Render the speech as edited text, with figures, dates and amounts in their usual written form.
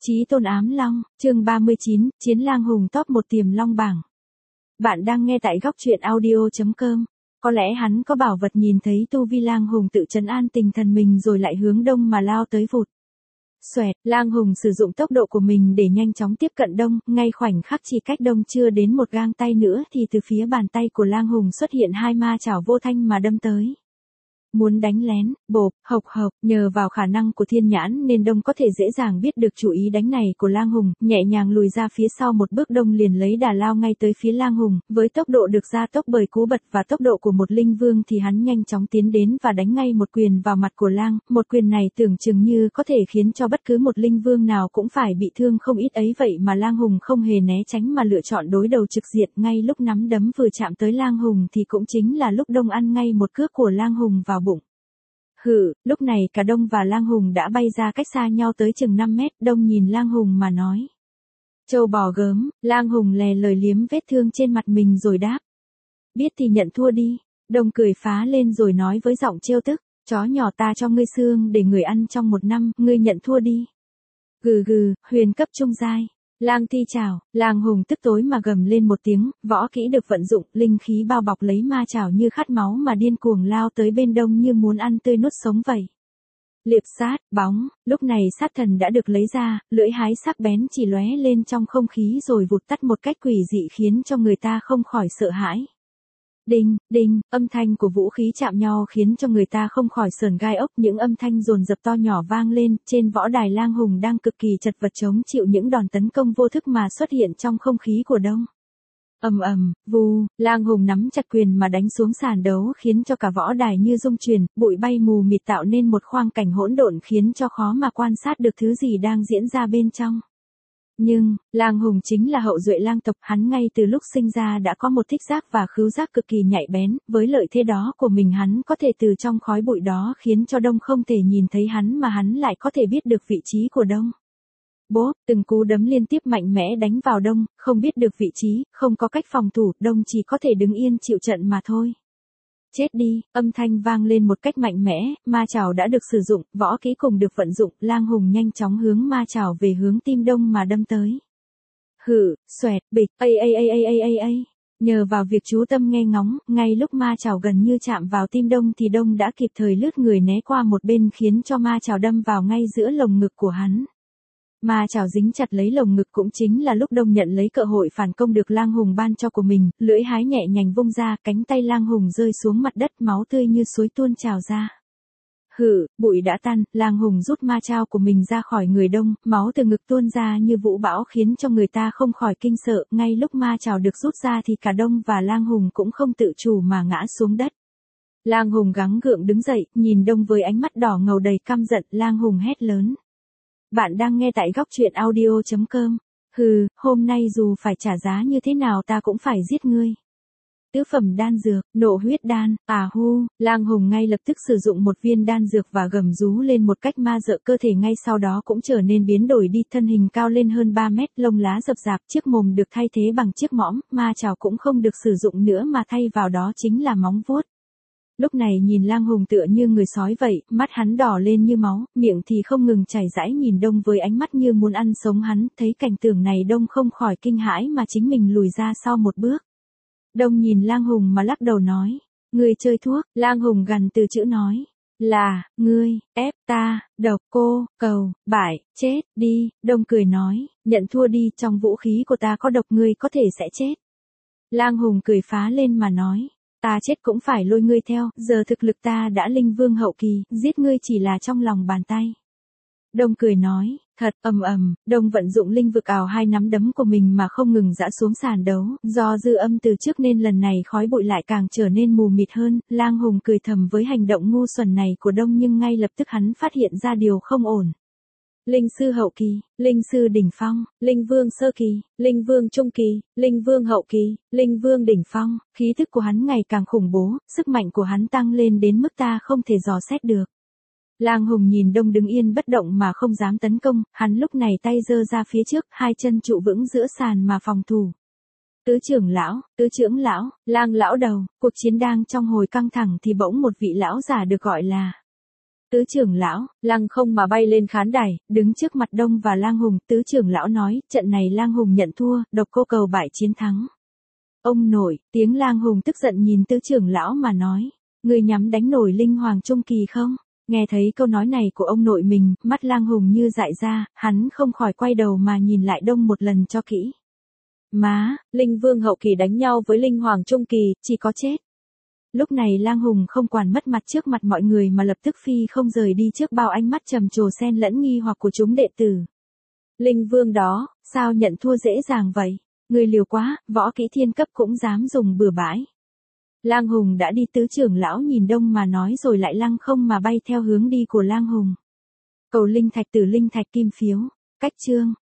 Chí tôn ám long, chương 39, Chiến lang hùng top 1 tiềm long bảng. Bạn đang nghe tại góc truyện audio.com. Có lẽ hắn có bảo vật nhìn thấy tu vi lang hùng tự trấn an tinh thần mình rồi lại hướng đông mà lao tới vụt. Xoẹt, lang hùng sử dụng tốc độ của mình để nhanh chóng tiếp cận đông, ngay khoảnh khắc chỉ cách đông chưa đến một gang tay nữa thì từ phía bàn tay của lang hùng xuất hiện hai ma chảo vô thanh mà đâm tới. Muốn đánh lén, bộp, hộc, nhờ vào khả năng của thiên nhãn nên đông có thể dễ dàng biết được chủ ý đánh này của lang hùng, nhẹ nhàng lùi ra phía sau một bước đông liền lấy đà lao ngay tới phía lang hùng, với tốc độ được gia tốc bởi cú bật và tốc độ của một linh vương thì hắn nhanh chóng tiến đến và đánh ngay một quyền vào mặt của lang, một quyền này tưởng chừng như có thể khiến cho bất cứ một linh vương nào cũng phải bị thương không ít ấy vậy mà lang hùng không hề né tránh mà lựa chọn đối đầu trực diện ngay lúc nắm đấm vừa chạm tới lang hùng thì cũng chính là lúc đông ăn ngay một cước của lang hùng vào bụng. Hừ, lúc này cả đông và lang hùng đã bay ra cách xa nhau tới chừng 5 mét, đông nhìn lang hùng mà nói. Trâu bò gớm, lang hùng lè lời liếm vết thương trên mặt mình rồi đáp. Biết thì nhận thua đi, đông cười phá lên rồi nói với giọng trêu tức, chó nhỏ ta cho ngươi xương để người ăn trong 1 năm, ngươi nhận thua đi. Gừ gừ, huyền cấp trung giai. Lang thi chảo, lang hùng tức tối mà gầm lên một tiếng, võ kỹ được vận dụng, linh khí bao bọc lấy ma chảo như khát máu mà điên cuồng lao tới bên đông như muốn ăn tươi nuốt sống vậy. Liệp sát, bóng, lúc này sát thần đã được lấy ra, lưỡi hái sắc bén chỉ lóe lên trong không khí rồi vụt tắt một cách quỷ dị khiến cho người ta không khỏi sợ hãi. Đinh, đinh, âm thanh của vũ khí chạm nhau khiến cho người ta không khỏi sởn gai ốc, những âm thanh dồn dập to nhỏ vang lên, trên võ đài lang hùng đang cực kỳ chật vật chống chịu những đòn tấn công vô thức mà xuất hiện trong không khí của đông. Vù, lang hùng nắm chặt quyền mà đánh xuống sàn đấu khiến cho cả võ đài như rung chuyển, bụi bay mù mịt tạo nên một khoang cảnh hỗn độn khiến cho khó mà quan sát được thứ gì đang diễn ra bên trong. Nhưng, lang hùng chính là hậu duệ lang tộc, hắn ngay từ lúc sinh ra đã có một thích giác và khứu giác cực kỳ nhạy bén, với lợi thế đó của mình hắn có thể từ trong khói bụi đó khiến cho đông không thể nhìn thấy hắn mà hắn lại có thể biết được vị trí của đông. Bốp, từng cú đấm liên tiếp mạnh mẽ đánh vào đông, không biết được vị trí, không có cách phòng thủ, đông chỉ có thể đứng yên chịu trận mà thôi. Chết đi, âm thanh vang lên một cách mạnh mẽ, ma chảo đã được sử dụng, võ kỹ cùng được vận dụng, lang hùng nhanh chóng hướng ma chảo về hướng tim đông mà đâm tới. Hử, xoẹt, bịch, nhờ vào việc chú tâm nghe ngóng, ngay lúc ma chảo gần như chạm vào tim đông thì đông đã kịp thời lướt người né qua một bên khiến cho ma chảo đâm vào ngay giữa lồng ngực của hắn. Ma chảo dính chặt lấy lồng ngực cũng chính là lúc đông nhận lấy cơ hội phản công được lang hùng ban cho của mình, lưỡi hái nhẹ nhàng vung ra, cánh tay lang hùng rơi xuống mặt đất, máu tươi như suối tuôn trào ra. Hử, bụi đã tan, lang hùng rút ma chảo của mình ra khỏi người đông, máu từ ngực tuôn ra như vũ bão khiến cho người ta không khỏi kinh sợ, ngay lúc ma chảo được rút ra thì cả đông và lang hùng cũng không tự chủ mà ngã xuống đất. Lang hùng gắng gượng đứng dậy, nhìn đông với ánh mắt đỏ ngầu đầy căm giận, lang hùng hét lớn. Bạn đang nghe tại góc truyện audio.com. Hừ, hôm nay dù phải trả giá như thế nào ta cũng phải giết ngươi. Tứ phẩm đan dược, nộ huyết đan, lang hùng ngay lập tức sử dụng một viên đan dược và gầm rú lên một cách ma dợ, cơ thể ngay sau đó cũng trở nên biến đổi đi, thân hình cao lên hơn 3 mét, lông lá rậm rạp, chiếc mồm được thay thế bằng chiếc mõm, ma chảo cũng không được sử dụng nữa mà thay vào đó chính là móng vuốt. Lúc này nhìn lang hùng tựa như người sói vậy, mắt hắn đỏ lên như máu, miệng thì không ngừng chảy rãi nhìn đông với ánh mắt như muốn ăn sống hắn, thấy cảnh tượng này đông không khỏi kinh hãi mà chính mình lùi ra sau một bước. Đông nhìn lang hùng mà lắc đầu nói, ngươi chơi thuốc, lang hùng gằn từ chữ nói, là, ngươi, ép ta, độc cô, cầu, bại, chết, đi, đông cười nói, nhận thua đi, trong vũ khí của ta có độc ngươi có thể sẽ chết. Lang hùng cười phá lên mà nói. Ta chết cũng phải lôi ngươi theo, giờ thực lực ta đã linh vương hậu kỳ, giết ngươi chỉ là trong lòng bàn tay. Đông cười nói, thật, đông vận dụng linh vực ảo hai nắm đấm của mình mà không ngừng giã xuống sàn đấu, do dư âm từ trước nên lần này khói bụi lại càng trở nên mù mịt hơn, lang hùng cười thầm với hành động ngu xuẩn này của đông nhưng ngay lập tức hắn phát hiện ra điều không ổn. Linh sư hậu kỳ, linh sư đỉnh phong, linh vương sơ kỳ, linh vương trung kỳ, linh vương hậu kỳ, linh vương đỉnh phong, khí thức của hắn ngày càng khủng bố, sức mạnh của hắn tăng lên đến mức ta không thể dò xét được. Lang hùng nhìn đông đứng yên bất động mà không dám tấn công, hắn lúc này tay giơ ra phía trước, hai chân trụ vững giữa sàn mà phòng thủ. Tứ trưởng lão, lang lão đầu, cuộc chiến đang trong hồi căng thẳng thì bỗng một vị lão giả được gọi là Tứ trưởng lão, Lăng Không mà bay lên khán đài, đứng trước mặt Đông và Lang Hùng, tứ trưởng lão nói, trận này Lang Hùng nhận thua, độc cô cầu bại chiến thắng. Ông nội, tiếng Lang Hùng tức giận nhìn tứ trưởng lão mà nói, người nhắm đánh nổi linh hoàng trung kỳ không? Nghe thấy câu nói này của ông nội mình, mắt Lang Hùng như dại ra, hắn không khỏi quay đầu mà nhìn lại Đông một lần cho kỹ. Má, linh vương hậu kỳ đánh nhau với linh hoàng trung kỳ, chỉ có chết. Lúc này Lang Hùng không quản mất mặt trước mặt mọi người mà lập tức phi không rời đi trước bao ánh mắt trầm trồ xen lẫn nghi hoặc của chúng đệ tử. Linh vương đó, sao nhận thua dễ dàng vậy? Người liều quá, võ kỹ thiên cấp cũng dám dùng bừa bãi. Lang Hùng đã đi, tứ trưởng lão nhìn Đông mà nói rồi lại lăng không mà bay theo hướng đi của Lang Hùng. Cầu linh thạch tử linh thạch kim phiếu. Cách chương.